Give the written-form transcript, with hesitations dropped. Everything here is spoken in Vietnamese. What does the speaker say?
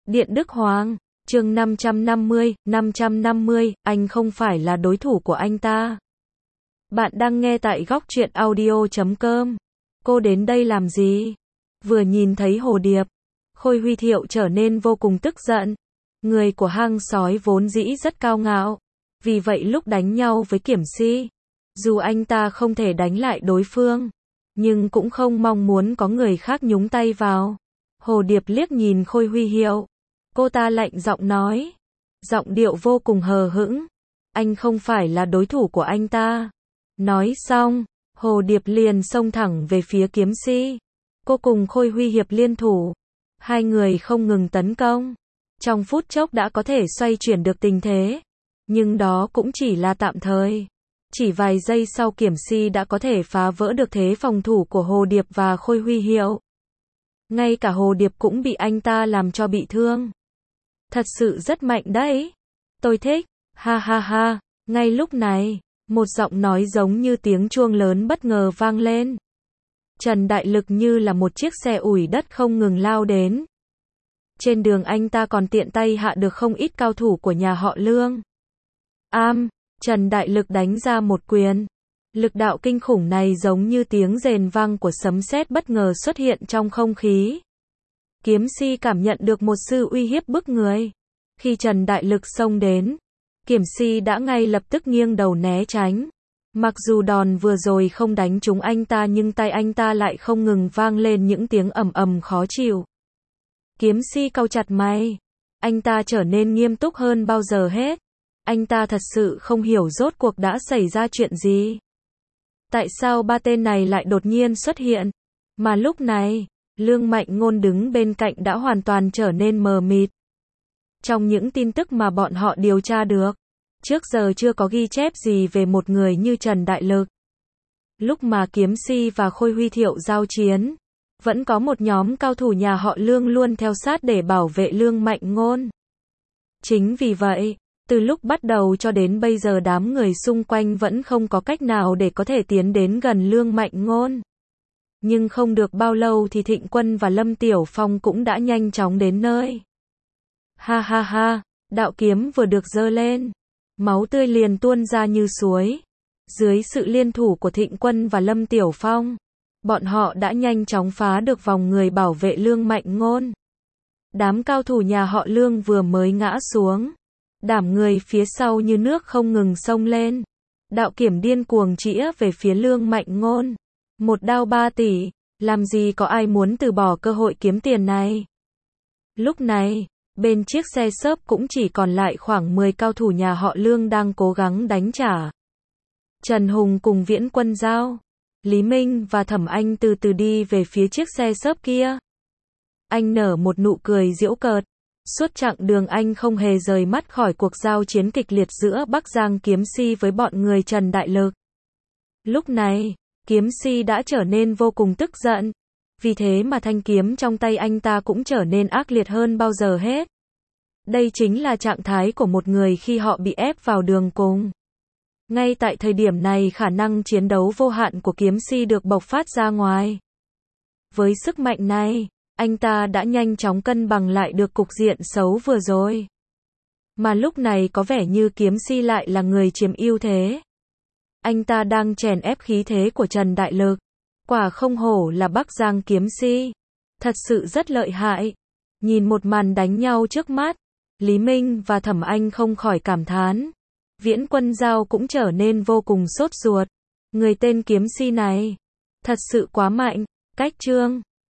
Điện Đức Hoàng, chương 550, anh không phải là đối thủ của anh ta. Bạn đang nghe tại góc truyện audio.com. Cô đến đây làm gì? Vừa nhìn thấy Hồ Điệp, Khôi Huy Thiệu trở nên vô cùng tức giận. Người của hang sói vốn dĩ rất cao ngạo, vì vậy lúc đánh nhau với Kiểm Si, dù anh ta không thể đánh lại đối phương, nhưng cũng không mong muốn có người khác nhúng tay vào. Hồ Điệp liếc nhìn Khôi Huy Thiệu, cô ta lạnh giọng nói, giọng điệu vô cùng hờ hững, anh không phải là đối thủ của anh ta. Nói xong, Hồ Điệp liền xông thẳng về phía Kiếm Si. Cô cùng Khôi Huy Hiệp liên thủ, hai người không ngừng tấn công, trong phút chốc đã có thể xoay chuyển được tình thế, nhưng đó cũng chỉ là tạm thời. Chỉ vài giây sau Kiểm Si đã có thể phá vỡ được thế phòng thủ của Hồ Điệp và Khôi Huy Thiệu. Ngay cả Hồ Điệp cũng bị anh ta làm cho bị thương. Thật sự rất mạnh đấy. Tôi thích. Ha ha ha. Ngay lúc này, một giọng nói giống như tiếng chuông lớn bất ngờ vang lên. Trần Đại Lực như là một chiếc xe ủi đất không ngừng lao đến. Trên đường anh ta còn tiện tay hạ được không ít cao thủ của nhà họ Lương. Trần Đại Lực đánh ra một quyền. Lực đạo kinh khủng này giống như tiếng rền vang của sấm sét bất ngờ xuất hiện trong không khí. Kiếm Si cảm nhận được một sự uy hiếp bức người. Khi Trần Đại Lực xông đến, Kiểm Si đã ngay lập tức nghiêng đầu né tránh. Mặc dù đòn vừa rồi không đánh trúng anh ta nhưng tay anh ta lại không ngừng vang lên những tiếng ầm ầm khó chịu. Kiếm Si cau chặt mày. Anh ta trở nên nghiêm túc hơn bao giờ hết. Anh ta thật sự không hiểu rốt cuộc đã xảy ra chuyện gì. Tại sao ba tên này lại đột nhiên xuất hiện? Mà lúc này, Lương Mạnh Ngôn đứng bên cạnh đã hoàn toàn trở nên mờ mịt. Trong những tin tức mà bọn họ điều tra được, trước giờ chưa có ghi chép gì về một người như Trần Đại Lực. Lúc mà Kiếm Si và Khôi Huy Thiệu giao chiến, vẫn có một nhóm cao thủ nhà họ Lương luôn theo sát để bảo vệ Lương Mạnh Ngôn. Chính vì vậy, từ lúc bắt đầu cho đến bây giờ đám người xung quanh vẫn không có cách nào để có thể tiến đến gần Lương Mạnh Ngôn. Nhưng không được bao lâu thì Thịnh Quân và Lâm Tiểu Phong cũng đã nhanh chóng đến nơi. Ha ha ha, đạo kiếm vừa được giơ lên, máu tươi liền tuôn ra như suối. Dưới sự liên thủ của Thịnh Quân và Lâm Tiểu Phong, bọn họ đã nhanh chóng phá được vòng người bảo vệ Lương Mạnh Ngôn. Đám cao thủ nhà họ Lương vừa mới ngã xuống, đám người phía sau như nước không ngừng xông lên. Đạo kiểm điên cuồng chĩa về phía Lương Mạnh Ngôn. Một đao 3 tỷ, làm gì có ai muốn từ bỏ cơ hội kiếm tiền này. Lúc này, bên chiếc xe xốp cũng chỉ còn lại khoảng 10 cao thủ nhà họ Lương đang cố gắng đánh trả. Trần Hùng cùng Viễn Quân Giao, Lý Minh và Thẩm Anh từ từ đi về phía chiếc xe xốp kia. Anh nở một nụ cười giễu cợt. Suốt chặng đường anh không hề rời mắt khỏi cuộc giao chiến kịch liệt giữa Bắc Giang Kiếm Si với bọn người Trần Đại Lực. Lúc này, Kiếm Si đã trở nên vô cùng tức giận. Vì thế mà thanh kiếm trong tay anh ta cũng trở nên ác liệt hơn bao giờ hết. Đây chính là trạng thái của một người khi họ bị ép vào đường cùng. Ngay tại thời điểm này khả năng chiến đấu vô hạn của Kiếm Si được bộc phát ra ngoài. Với sức mạnh này, anh ta đã nhanh chóng cân bằng lại được cục diện xấu vừa rồi. Mà lúc này có vẻ như Kiếm Si lại là người chiếm ưu thế. Anh ta đang chèn ép khí thế của Trần Đại Lực. Quả không hổ là Bắc Giang Kiếm Si. Thật sự rất lợi hại. Nhìn một màn đánh nhau trước mắt, Lý Minh và Thẩm Anh không khỏi cảm thán. Viễn Quân Giao cũng trở nên vô cùng sốt ruột. Người tên Kiếm Si này, thật sự quá mạnh. Cách chương